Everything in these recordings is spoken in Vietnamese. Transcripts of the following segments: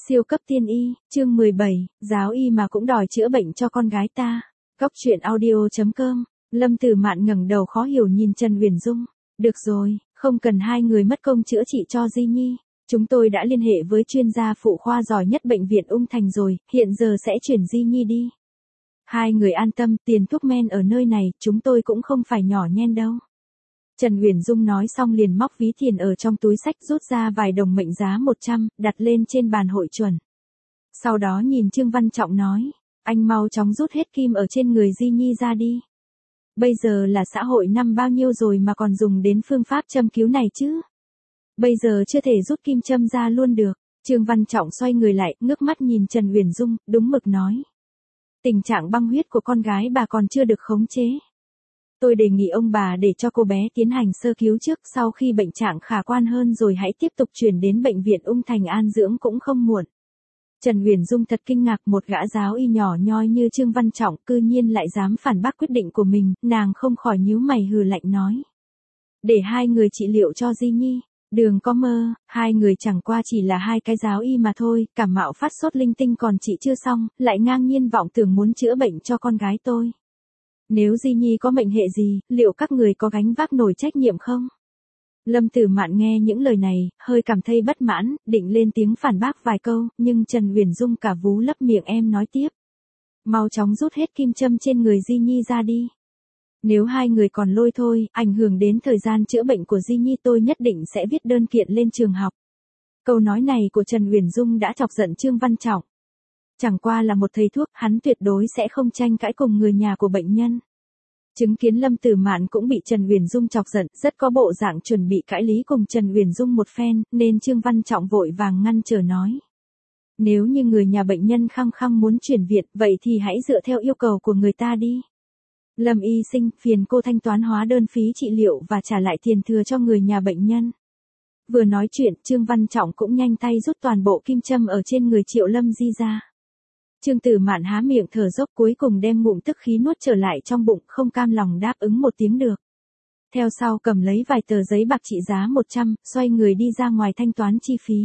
Siêu cấp tiên y, chương 17, giáo y mà cũng đòi chữa bệnh cho con gái ta. Góc truyện audio.com. Lâm Tử Mạn ngẩng đầu khó hiểu nhìn Trần Uyển Dung. Được rồi, không cần hai người mất công chữa trị cho Di Nhi. Chúng tôi đã liên hệ với chuyên gia phụ khoa giỏi nhất bệnh viện Ung Thành rồi, hiện giờ sẽ chuyển Di Nhi đi. Hai người an tâm, tiền thuốc men ở nơi này, chúng tôi cũng không phải nhỏ nhen đâu. Trần Uyển Dung nói xong liền móc ví tiền ở trong túi xách rút ra vài đồng mệnh giá 100, đặt lên trên bàn hội chuẩn. Sau đó nhìn Trương Văn Trọng nói, anh mau chóng rút hết kim ở trên người Di Nhi ra đi. Bây giờ là xã hội năm bao nhiêu rồi mà còn dùng đến phương pháp châm cứu này chứ? Bây giờ chưa thể rút kim châm ra luôn được. Trương Văn Trọng xoay người lại, ngước mắt nhìn Trần Uyển Dung, đúng mực nói. Tình trạng băng huyết của con gái bà còn chưa được khống chế. Tôi đề nghị ông bà để cho cô bé tiến hành sơ cứu trước, sau khi bệnh trạng khả quan hơn rồi hãy tiếp tục chuyển đến bệnh viện Ung Thành an dưỡng cũng không muộn. Trần Uyển Dung thật kinh ngạc, một gã giáo y nhỏ nhoi như Trương Văn Trọng cư nhiên lại dám phản bác quyết định của mình, nàng không khỏi nhíu mày hừ lạnh nói. Để hai người trị liệu cho Di Nhi, đừng có mơ, hai người chẳng qua chỉ là hai cái giáo y mà thôi, cảm mạo phát sốt linh tinh còn trị chưa xong, lại ngang nhiên vọng tưởng muốn chữa bệnh cho con gái tôi. Nếu Di Nhi có mệnh hệ gì, liệu các người có gánh vác nổi trách nhiệm không? Lâm Tử Mạn nghe những lời này, hơi cảm thấy bất mãn, định lên tiếng phản bác vài câu, nhưng Trần Uyển Dung cả vú lấp miệng em nói tiếp. Mau chóng rút hết kim châm trên người Di Nhi ra đi. Nếu hai người còn lôi thôi, ảnh hưởng đến thời gian chữa bệnh của Di Nhi tôi nhất định sẽ viết đơn kiện lên trường học. Câu nói này của Trần Uyển Dung đã chọc giận Trương Văn Trọng. Chẳng qua là một thầy thuốc, hắn tuyệt đối sẽ không tranh cãi cùng người nhà của bệnh nhân. Chứng kiến Lâm Tử Mạn cũng bị Trần Uyển Dung chọc giận, rất có bộ dạng chuẩn bị cãi lý cùng Trần Uyển Dung một phen, nên Trương Văn Trọng vội vàng ngăn trở nói. Nếu như người nhà bệnh nhân khăng khăng muốn chuyển viện, vậy thì hãy dựa theo yêu cầu của người ta đi. Lâm y sinh, phiền cô thanh toán hóa đơn phí trị liệu và trả lại tiền thừa cho người nhà bệnh nhân. Vừa nói chuyện, Trương Văn Trọng cũng nhanh tay rút toàn bộ kim châm ở trên người Triệu Lâm Di ra. Trương Tử Mạn há miệng thở dốc, cuối cùng đem ngụm tức khí nuốt trở lại trong bụng, không cam lòng đáp ứng một tiếng được. Theo sau cầm lấy vài tờ giấy bạc trị giá 100, xoay người đi ra ngoài thanh toán chi phí.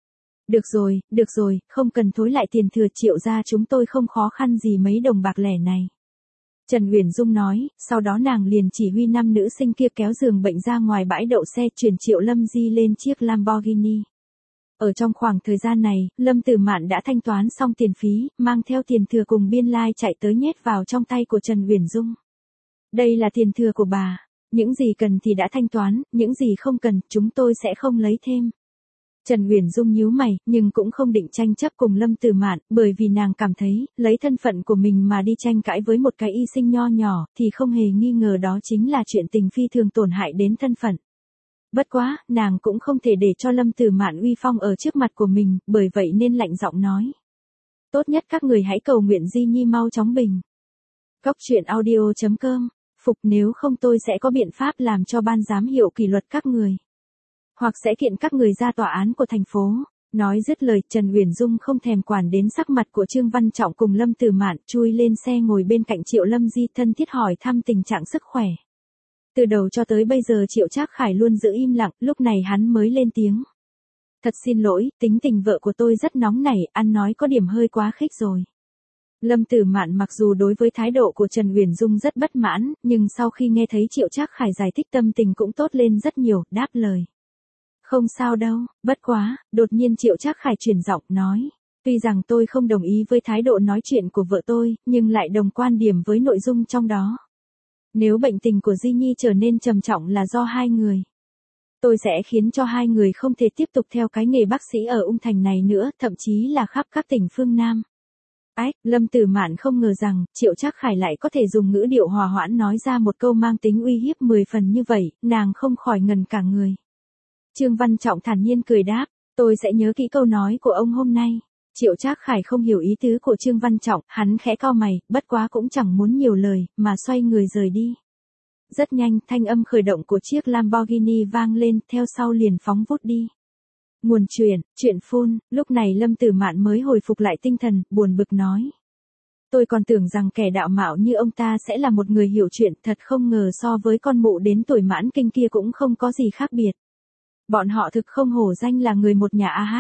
Được rồi, không cần thối lại tiền thừa Triệu gia chúng tôi không khó khăn gì mấy đồng bạc lẻ này. Trần Uyển Dung nói, sau đó nàng liền chỉ huy 5 nữ sinh kia kéo giường bệnh ra ngoài bãi đậu xe chuyển Triệu Lâm Di lên chiếc Lamborghini. Ở trong khoảng thời gian này, Lâm Tử Mạn đã thanh toán xong tiền phí, mang theo tiền thừa cùng biên lai chạy tới nhét vào trong tay của Trần Uyển Dung. Đây là tiền thừa của bà, những gì cần thì đã thanh toán, những gì không cần, chúng tôi sẽ không lấy thêm. Trần Uyển Dung nhíu mày, nhưng cũng không định tranh chấp cùng Lâm Tử Mạn, bởi vì nàng cảm thấy, lấy thân phận của mình mà đi tranh cãi với một cái y sinh nho nhỏ, thì không hề nghi ngờ đó chính là chuyện tình phi thường tổn hại đến thân phận. Bất quá, nàng cũng không thể để cho Lâm Tử Mạn uy phong ở trước mặt của mình, bởi vậy nên lạnh giọng nói. Tốt nhất các người hãy cầu nguyện Di Nhi mau chóng bình. Góc truyện audio.com, phục nếu không tôi sẽ có biện pháp làm cho ban giám hiệu kỷ luật các người. Hoặc sẽ kiện các người ra tòa án của thành phố. Nói dứt lời, Trần Uyển Dung không thèm quản đến sắc mặt của Trương Văn Trọng cùng Lâm Tử Mạn, chui lên xe ngồi bên cạnh Triệu Lâm Di thân thiết hỏi thăm tình trạng sức khỏe. Từ đầu cho tới bây giờ Triệu Trác Khải luôn giữ im lặng, lúc này hắn mới lên tiếng. Thật xin lỗi, tính tình vợ của tôi rất nóng nảy, ăn nói có điểm hơi quá khích rồi. Lâm Tử Mạn mặc dù đối với thái độ của Trần Uyển Dung rất bất mãn, nhưng sau khi nghe thấy Triệu Trác Khải giải thích tâm tình cũng tốt lên rất nhiều, đáp lời. Không sao đâu, bất quá, đột nhiên Triệu Trác Khải chuyển giọng nói. Tuy rằng tôi không đồng ý với thái độ nói chuyện của vợ tôi, nhưng lại đồng quan điểm với nội dung trong đó. Nếu bệnh tình của Di Nhi trở nên trầm trọng là do hai người. Tôi sẽ khiến cho hai người không thể tiếp tục theo cái nghề bác sĩ ở Ung Thành này nữa, thậm chí là khắp các tỉnh phương Nam. Lâm Tử Mạn không ngờ rằng, Triệu Trác Khải lại có thể dùng ngữ điệu hòa hoãn nói ra một câu mang tính uy hiếp 10 phần như vậy, nàng không khỏi ngần cả người. Trương Văn Trọng thản nhiên cười đáp, tôi sẽ nhớ kỹ câu nói của ông hôm nay. Triệu Trác Khải không hiểu ý tứ của Trương Văn Trọng, hắn khẽ cau mày, bất quá cũng chẳng muốn nhiều lời, mà xoay người rời đi. Rất nhanh, thanh âm khởi động của chiếc Lamborghini vang lên, theo sau liền phóng vút đi. Nguồn chuyện phun, lúc này Lâm Tử Mạn mới hồi phục lại tinh thần, buồn bực nói. Tôi còn tưởng rằng kẻ đạo mạo như ông ta sẽ là một người hiểu chuyện, thật không ngờ so với con mụ đến tuổi mãn kinh kia cũng không có gì khác biệt. Bọn họ thực không hổ danh là người một nhà a hát.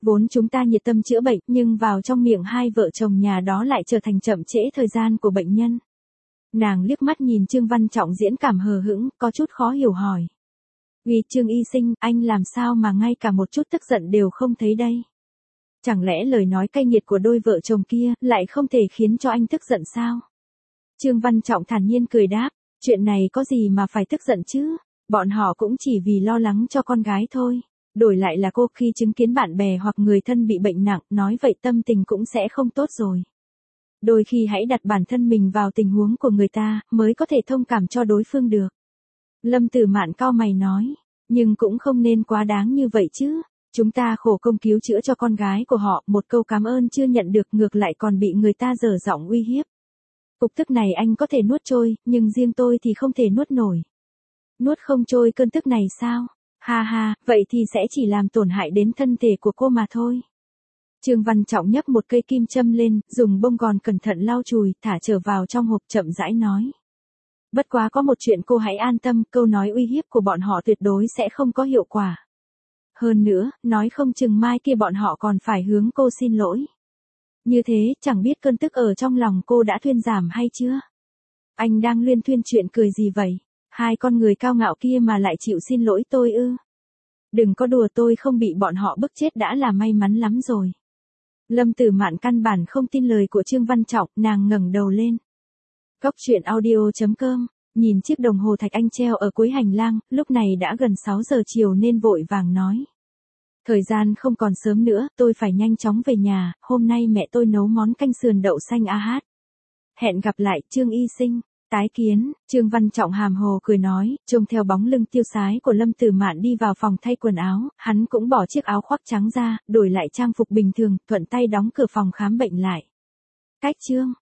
Vốn chúng ta nhiệt tâm chữa bệnh, nhưng vào trong miệng hai vợ chồng nhà đó lại trở thành chậm trễ thời gian của bệnh nhân. Nàng liếc mắt nhìn Trương Văn Trọng diễn cảm hờ hững, có chút khó hiểu hỏi. Vì Trương y sinh, anh làm sao mà ngay cả một chút tức giận đều không thấy đây? Chẳng lẽ lời nói cay nghiệt của đôi vợ chồng kia lại không thể khiến cho anh tức giận sao? Trương Văn Trọng thản nhiên cười đáp, chuyện này có gì mà phải tức giận chứ? Bọn họ cũng chỉ vì lo lắng cho con gái thôi. Đổi lại là cô khi chứng kiến bạn bè hoặc người thân bị bệnh nặng, nói vậy tâm tình cũng sẽ không tốt rồi. Đôi khi hãy đặt bản thân mình vào tình huống của người ta, mới có thể thông cảm cho đối phương được. Lâm Tử Mạn cau mày nói, nhưng cũng không nên quá đáng như vậy chứ. Chúng ta khổ công cứu chữa cho con gái của họ, một câu cảm ơn chưa nhận được ngược lại còn bị người ta dở giọng uy hiếp. Cục tức này anh có thể nuốt trôi, nhưng riêng tôi thì không thể nuốt nổi. Nuốt không trôi cơn tức này sao? Ha ha, vậy thì sẽ chỉ làm tổn hại đến thân thể của cô mà thôi. Trương Văn Trọng nhấc một cây kim châm lên, dùng bông gòn cẩn thận lau chùi, thả trở vào trong hộp chậm rãi nói. Bất quá có một chuyện cô hãy an tâm, câu nói uy hiếp của bọn họ tuyệt đối sẽ không có hiệu quả. Hơn nữa, nói không chừng mai kia bọn họ còn phải hướng cô xin lỗi. Như thế, chẳng biết cơn tức ở trong lòng cô đã thuyên giảm hay chưa? Anh đang luyên thuyên chuyện cười gì vậy? Hai con người cao ngạo kia mà lại chịu xin lỗi tôi ư? Đừng có đùa, tôi không bị bọn họ bức chết đã là may mắn lắm rồi. Lâm Tử Mạn căn bản không tin lời của Trương Văn Trọng, nàng ngẩng đầu lên. Cóc truyện audio.com, nhìn chiếc đồng hồ thạch anh treo ở cuối hành lang, lúc này đã gần 6 giờ chiều nên vội vàng nói. Thời gian không còn sớm nữa, tôi phải nhanh chóng về nhà, hôm nay mẹ tôi nấu món canh sườn đậu xanh AH. Hẹn gặp lại, Trương y sinh. Tái kiến, Trương Văn Trọng hàm hồ cười nói, trông theo bóng lưng tiêu sái của Lâm Tử Mạn đi vào phòng thay quần áo, hắn cũng bỏ chiếc áo khoác trắng ra, đổi lại trang phục bình thường, thuận tay đóng cửa phòng khám bệnh lại. Cách chương